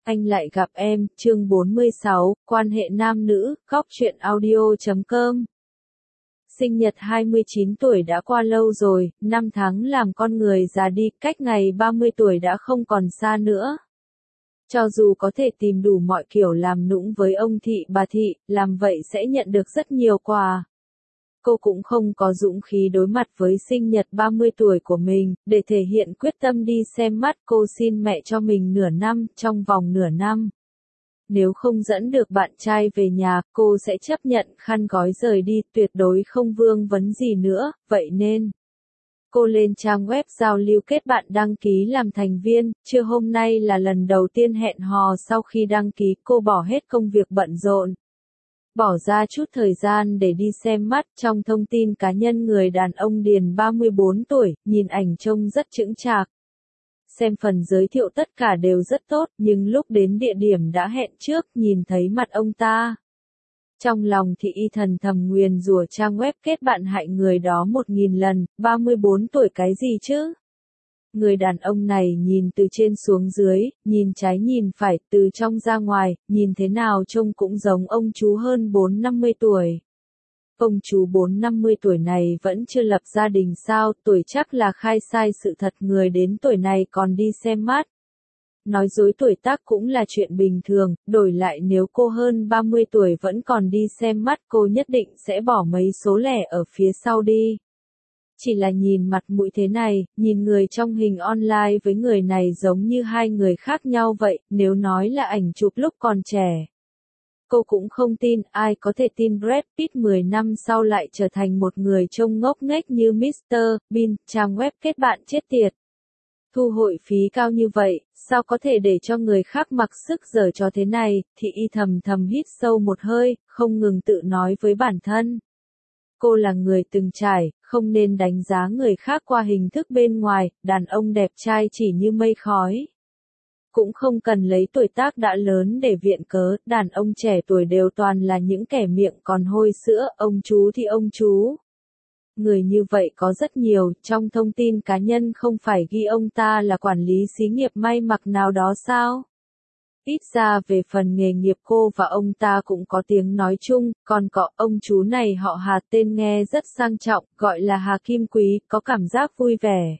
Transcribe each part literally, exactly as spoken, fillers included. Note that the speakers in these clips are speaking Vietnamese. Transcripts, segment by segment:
Anh lại gặp em, chương bốn mươi sáu, quan hệ nam nữ, góc truyện audio chấm com. Sinh nhật hai mươi chín tuổi đã qua lâu rồi, năm tháng làm con người già đi, cách ngày ba mươi tuổi đã không còn xa nữa. Cho dù có thể tìm đủ mọi kiểu làm nũng với ông thị bà thị, làm vậy sẽ nhận được rất nhiều quà. Cô cũng không có dũng khí đối mặt với sinh nhật ba mươi tuổi của mình, để thể hiện quyết tâm đi xem mắt cô xin mẹ cho mình nửa năm, trong vòng nửa năm. Nếu không dẫn được bạn trai về nhà, cô sẽ chấp nhận khăn gói rời đi, tuyệt đối không vương vấn gì nữa, vậy nên cô lên trang web giao lưu kết bạn đăng ký làm thành viên, trưa hôm nay là lần đầu tiên hẹn hò sau khi đăng ký cô bỏ hết công việc bận rộn. Bỏ ra chút thời gian để đi xem mắt, trong thông tin cá nhân người đàn ông Điền ba mươi bốn tuổi, nhìn ảnh trông rất chững chạc. Xem phần giới thiệu tất cả đều rất tốt, nhưng lúc đến địa điểm đã hẹn trước, nhìn thấy mặt ông ta. Trong lòng thì y thần thầm nguyền rủa trang web kết bạn hại người đó một nghìn lần, ba mươi bốn tuổi cái gì chứ? Người đàn ông này nhìn từ trên xuống dưới, nhìn trái nhìn phải, từ trong ra ngoài, nhìn thế nào trông cũng giống ông chú hơn bốn năm mươi tuổi. Ông chú bốn năm mươi tuổi này vẫn chưa lập gia đình sao, tuổi chắc là khai sai sự thật, người đến tuổi này còn đi xem mắt. Nói dối tuổi tác cũng là chuyện bình thường, đổi lại nếu cô hơn ba mươi tuổi vẫn còn đi xem mắt cô nhất định sẽ bỏ mấy số lẻ ở phía sau đi. Chỉ là nhìn mặt mũi thế này, nhìn người trong hình online với người này giống như hai người khác nhau vậy, nếu nói là ảnh chụp lúc còn trẻ. Cô cũng không tin, ai có thể tin Brad Pitt mười năm sau lại trở thành một người trông ngốc nghếch như mít tơ Bean, trang web kết bạn chết tiệt. Thu hội phí cao như vậy, sao có thể để cho người khác mặc sức giở cho thế này, thì y thầm thầm hít sâu một hơi, không ngừng tự nói với bản thân. Cô là người từng trải, không nên đánh giá người khác qua hình thức bên ngoài, đàn ông đẹp trai chỉ như mây khói. Cũng không cần lấy tuổi tác đã lớn để viện cớ, đàn ông trẻ tuổi đều toàn là những kẻ miệng còn hôi sữa, ông chú thì ông chú. Người như vậy có rất nhiều, trong thông tin cá nhân không phải ghi ông ta là quản lý xí nghiệp may mặc nào đó sao? Ít ra về phần nghề nghiệp cô và ông ta cũng có tiếng nói chung, còn có ông chú này họ Hà tên nghe rất sang trọng, gọi là Hà Kim Quý, có cảm giác vui vẻ.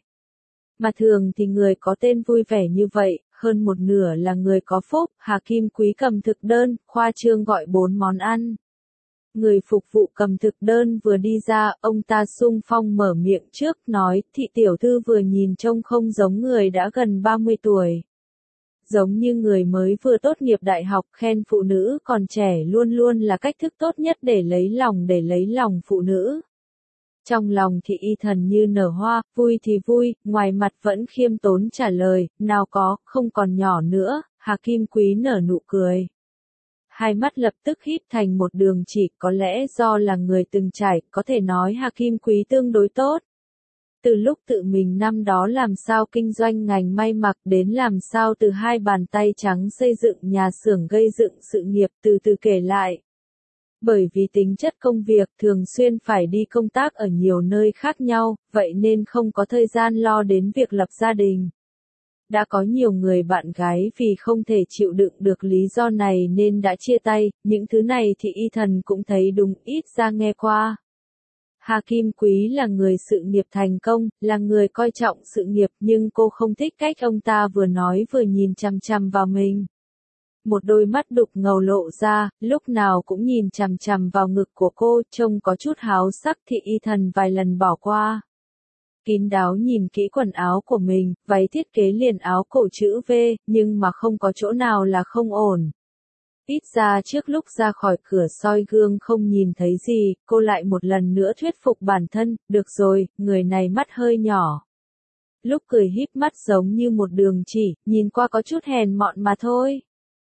Mà thường thì người có tên vui vẻ như vậy, hơn một nửa là người có phúc, Hà Kim Quý cầm thực đơn, khoa trương gọi bốn món ăn. Người phục vụ cầm thực đơn vừa đi ra, ông ta xung phong mở miệng trước, nói, thị tiểu thư vừa nhìn trông không giống người đã gần ba mươi tuổi. Giống như người mới vừa tốt nghiệp đại học, khen phụ nữ còn trẻ luôn luôn là cách thức tốt nhất để lấy lòng để lấy lòng phụ nữ. Trong lòng thì y thần như nở hoa, vui thì vui, ngoài mặt vẫn khiêm tốn trả lời, nào có, không còn nhỏ nữa, Hà Kim Quý nở nụ cười. Hai mắt lập tức híp thành một đường chỉ, có lẽ do là người từng trải, có thể nói Hà Kim Quý tương đối tốt. Từ lúc tự mình năm đó làm sao kinh doanh ngành may mặc đến làm sao từ hai bàn tay trắng xây dựng nhà xưởng gây dựng sự nghiệp từ từ kể lại. Bởi vì tính chất công việc thường xuyên phải đi công tác ở nhiều nơi khác nhau, vậy nên không có thời gian lo đến việc lập gia đình. Đã có nhiều người bạn gái vì không thể chịu đựng được lý do này nên đã chia tay, những thứ này thì y thần cũng thấy đúng, ít ra nghe qua. Hà Kim Quý là người sự nghiệp thành công, là người coi trọng sự nghiệp nhưng cô không thích cách ông ta vừa nói vừa nhìn chằm chằm vào mình. Một đôi mắt đục ngầu lộ ra, lúc nào cũng nhìn chằm chằm vào ngực của cô, trông có chút háo sắc thì y thần vài lần bỏ qua. Kín đáo nhìn kỹ quần áo của mình, váy thiết kế liền áo cổ chữ V, nhưng mà không có chỗ nào là không ổn. Ít ra trước lúc ra khỏi cửa soi gương không nhìn thấy gì, cô lại một lần nữa thuyết phục bản thân, được rồi, người này mắt hơi nhỏ. Lúc cười híp mắt giống như một đường chỉ, nhìn qua có chút hèn mọn mà thôi.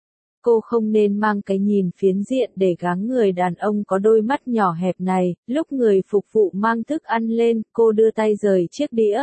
Cô không nên mang cái nhìn phiến diện để gắng người đàn ông có đôi mắt nhỏ hẹp này, lúc người phục vụ mang thức ăn lên, cô đưa tay rời chiếc đĩa.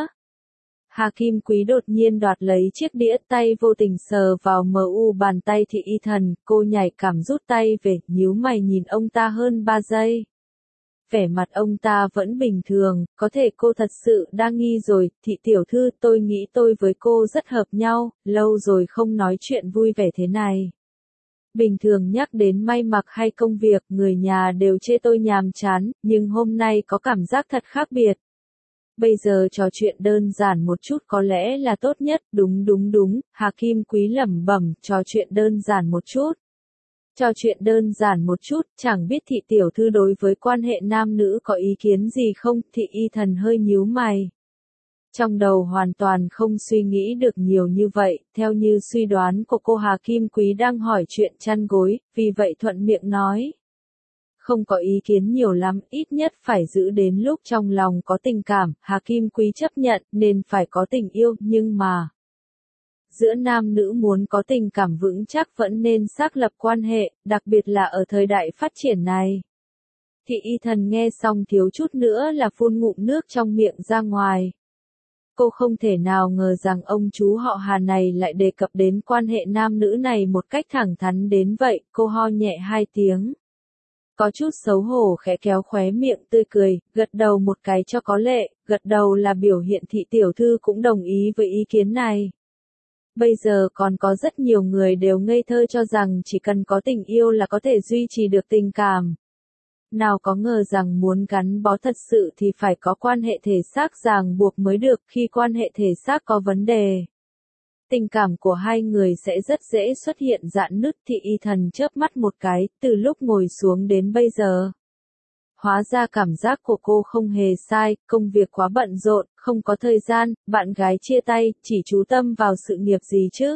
Hà Kim Quý đột nhiên đoạt lấy chiếc đĩa, tay vô tình sờ vào mờ u bàn tay thì y thần, cô nhảy cảm rút tay về, nhíu mày nhìn ông ta hơn ba giây. vẻ mặt ông ta vẫn bình thường, có thể cô thật sự đa nghi rồi, thị tiểu thư tôi nghĩ tôi với cô rất hợp nhau, lâu rồi không nói chuyện vui vẻ thế này. Bình thường nhắc đến may mặc hay công việc, người nhà đều chê tôi nhàm chán, nhưng hôm nay có cảm giác thật khác biệt. Bây giờ trò chuyện đơn giản một chút có lẽ là tốt nhất, đúng đúng đúng, Hà Kim Quý lẩm bẩm, trò chuyện đơn giản một chút. Trò chuyện đơn giản một chút, chẳng biết thị tiểu thư đối với quan hệ nam nữ có ý kiến gì không, thị y thần hơi nhíu mày. Trong đầu hoàn toàn không suy nghĩ được nhiều như vậy, theo như suy đoán của cô Hà Kim Quý đang hỏi chuyện chăn gối, vì vậy thuận miệng nói. Không có ý kiến nhiều lắm, ít nhất phải giữ đến lúc trong lòng có tình cảm, Hà Kim Quý chấp nhận nên phải có tình yêu, nhưng mà giữa nam nữ muốn có tình cảm vững chắc vẫn nên xác lập quan hệ, đặc biệt là ở thời đại phát triển này. Thị y thần nghe xong thiếu chút nữa là phun ngụm nước trong miệng ra ngoài. Cô không thể nào ngờ rằng ông chú họ Hà này lại đề cập đến quan hệ nam nữ này một cách thẳng thắn đến vậy, cô ho nhẹ hai tiếng. Có chút xấu hổ khẽ kéo khóe miệng tươi cười, gật đầu một cái cho có lệ, gật đầu là biểu hiện thị tiểu thư cũng đồng ý với ý kiến này. Bây giờ còn có rất nhiều người đều ngây thơ cho rằng chỉ cần có tình yêu là có thể duy trì được tình cảm. Nào có ngờ rằng muốn gắn bó thật sự thì phải có quan hệ thể xác ràng buộc mới được, khi quan hệ thể xác có vấn đề. Tình cảm của hai người sẽ rất dễ xuất hiện rạn nứt, thị y thần chớp mắt một cái, từ lúc ngồi xuống đến bây giờ. Hóa ra cảm giác của cô không hề sai, công việc quá bận rộn, không có thời gian, bạn gái chia tay, chỉ chú tâm vào sự nghiệp gì chứ.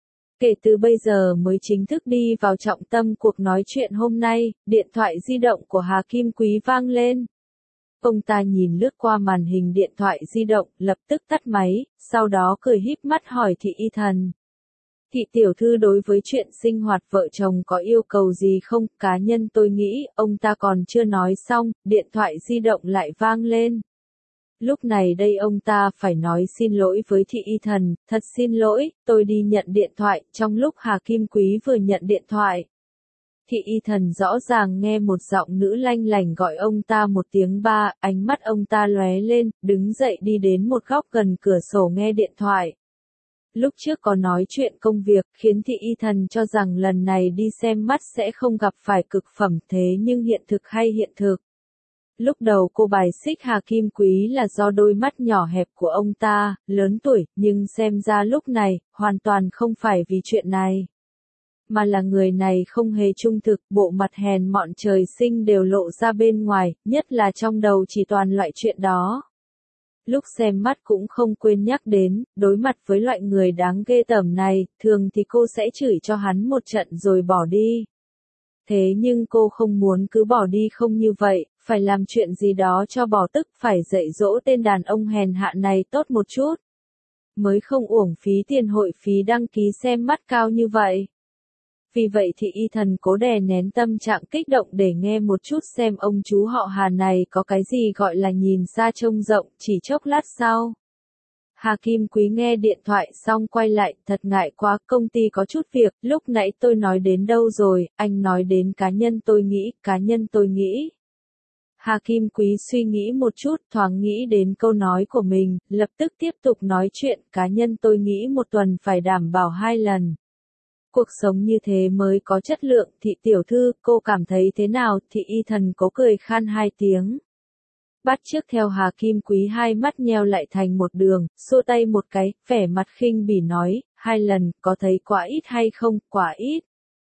Kể từ bây giờ mới chính thức đi vào trọng tâm cuộc nói chuyện hôm nay, điện thoại di động của Hà Kim Quý vang lên. Ông ta nhìn lướt qua màn hình điện thoại di động, lập tức tắt máy, sau đó cười híp mắt hỏi thị y thần. Thị tiểu thư đối với chuyện sinh hoạt vợ chồng có yêu cầu gì không? Cá nhân tôi nghĩ, ông ta còn chưa nói xong, điện thoại di động lại vang lên. Lúc này đây ông ta phải nói xin lỗi với thị y thần, thật xin lỗi, tôi đi nhận điện thoại, trong lúc Hà Kim Quý vừa nhận điện thoại. Thị y thần rõ ràng nghe một giọng nữ lanh lảnh gọi ông ta một tiếng ba, ánh mắt ông ta lóe lên, đứng dậy đi đến một góc gần cửa sổ nghe điện thoại. Lúc trước có nói chuyện công việc, khiến thị y thần cho rằng lần này đi xem mắt sẽ không gặp phải cực phẩm, thế nhưng hiện thực hay hiện thực. Lúc đầu cô bài xích Hà Kim Quý là do đôi mắt nhỏ hẹp của ông ta, lớn tuổi, nhưng xem ra lúc này, hoàn toàn không phải vì chuyện này. Mà là người này không hề trung thực, bộ mặt hèn mọn trời sinh đều lộ ra bên ngoài, nhất là trong đầu chỉ toàn loại chuyện đó. Lúc xem mắt cũng không quên nhắc đến, đối mặt với loại người đáng ghê tởm này, thường thì cô sẽ chửi cho hắn một trận rồi bỏ đi. Thế nhưng cô không muốn cứ bỏ đi không như vậy, phải làm chuyện gì đó cho bỏ tức, phải dạy dỗ tên đàn ông hèn hạ này tốt một chút. Mới không uổng phí tiền hội phí đăng ký xem mắt cao như vậy. Vì vậy thị y thần cố đè nén tâm trạng kích động để nghe một chút xem ông chú họ Hà này có cái gì gọi là nhìn xa trông rộng, chỉ chốc lát sau. Hà Kim Quý nghe điện thoại xong quay lại, thật ngại quá, công ty có chút việc, lúc nãy tôi nói đến đâu rồi, anh nói đến cá nhân tôi nghĩ, cá nhân tôi nghĩ. Hà Kim Quý suy nghĩ một chút, thoáng nghĩ đến câu nói của mình, lập tức tiếp tục nói chuyện, cá nhân tôi nghĩ một tuần phải đảm bảo hai lần. Cuộc sống như thế mới có chất lượng, thị tiểu thư, cô cảm thấy thế nào, thị y thần cố cười khan hai tiếng. Bắt chước theo Hà Kim Quý hai mắt nheo lại thành một đường, xua tay một cái, vẻ mặt khinh bỉ nói, hai lần, có thấy quá ít hay không, quá ít.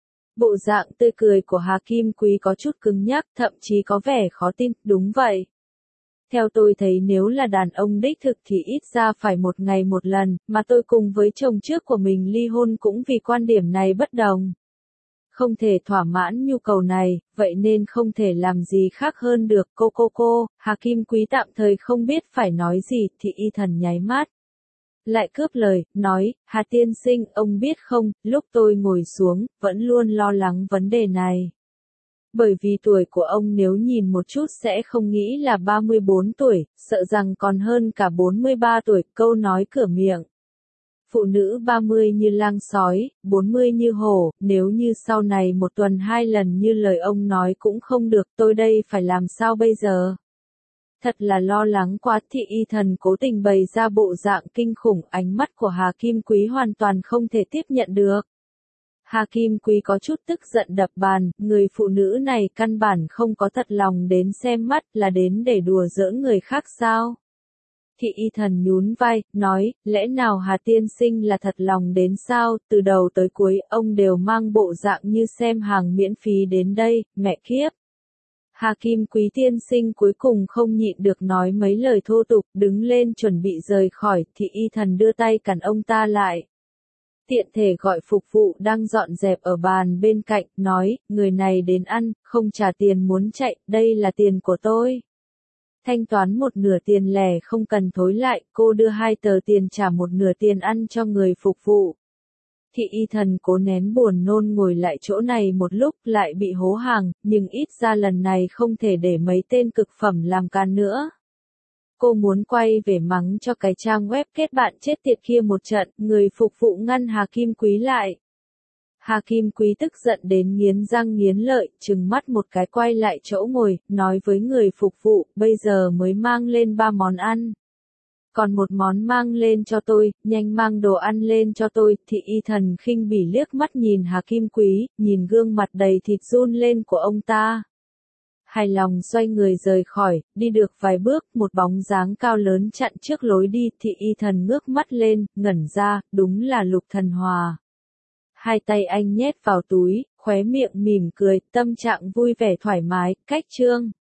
Bộ dạng tươi cười của Hà Kim Quý có chút cứng nhắc, thậm chí có vẻ khó tin, đúng vậy. Theo tôi thấy nếu là đàn ông đích thực thì ít ra phải một ngày một lần, mà tôi cùng với chồng trước của mình ly hôn cũng vì quan điểm này bất đồng. Không thể thỏa mãn nhu cầu này, vậy nên không thể làm gì khác hơn được, cô cô cô, Hà Kim Quý tạm thời không biết phải nói gì, thị y thần nháy mắt. Lại cướp lời, nói, Hà tiên sinh, ông biết không, lúc tôi ngồi xuống, vẫn luôn lo lắng vấn đề này. Bởi vì tuổi của ông nếu nhìn một chút sẽ không nghĩ là ba mươi bốn tuổi, sợ rằng còn hơn cả bốn mươi ba tuổi, câu nói cửa miệng. Phụ nữ ba mươi như lang sói, bốn mươi như hổ, nếu như sau này một tuần hai lần như lời ông nói cũng không được, tôi đây phải làm sao bây giờ? Thật là lo lắng quá. Thị y thần cố tình bày ra bộ dạng kinh khủng, ánh mắt của Hà Kim Quý hoàn toàn không thể tiếp nhận được. Hà Kim Quý có chút tức giận đập bàn, người phụ nữ này căn bản không có thật lòng đến xem mắt, là đến để đùa giỡn người khác sao? Thị y thần nhún vai, nói, lẽ nào Hà tiên sinh là thật lòng đến sao, từ đầu tới cuối ông đều mang bộ dạng như xem hàng miễn phí đến đây, mẹ kiếp. Hà Kim Quý tiên sinh cuối cùng không nhịn được nói mấy lời thô tục, đứng lên chuẩn bị rời khỏi, thị y thần đưa tay cản ông ta lại. Tiện thể gọi phục vụ đang dọn dẹp ở bàn bên cạnh, nói, người này đến ăn, không trả tiền muốn chạy, đây là tiền của tôi. Thanh toán một nửa tiền lẻ không cần thối lại, cô đưa hai tờ tiền trả một nửa tiền ăn cho người phục vụ. Thị y thần cố nén buồn nôn ngồi lại chỗ này một lúc lại bị hố hàng, nhưng ít ra lần này không thể để mấy tên cực phẩm làm can nữa. Cô muốn quay về mắng cho cái trang web kết bạn chết tiệt kia một trận, người phục vụ ngăn Hà Kim Quý lại. Hà Kim Quý tức giận đến nghiến răng nghiến lợi, trừng mắt một cái quay lại chỗ ngồi, nói với người phục vụ, bây giờ mới mang lên ba món ăn. Còn một món mang lên cho tôi, nhanh mang đồ ăn lên cho tôi. Thị y thần khinh bỉ liếc mắt nhìn Hà Kim Quý, nhìn gương mặt đầy thịt run lên của ông ta. Hài lòng xoay người rời khỏi, đi được vài bước, một bóng dáng cao lớn chặn trước lối đi, thị y thần ngước mắt lên, ngẩn ra, đúng là Lục Thần Hòa. Hai tay anh nhét vào túi, khóe miệng mỉm cười, tâm trạng vui vẻ thoải mái, cách chương.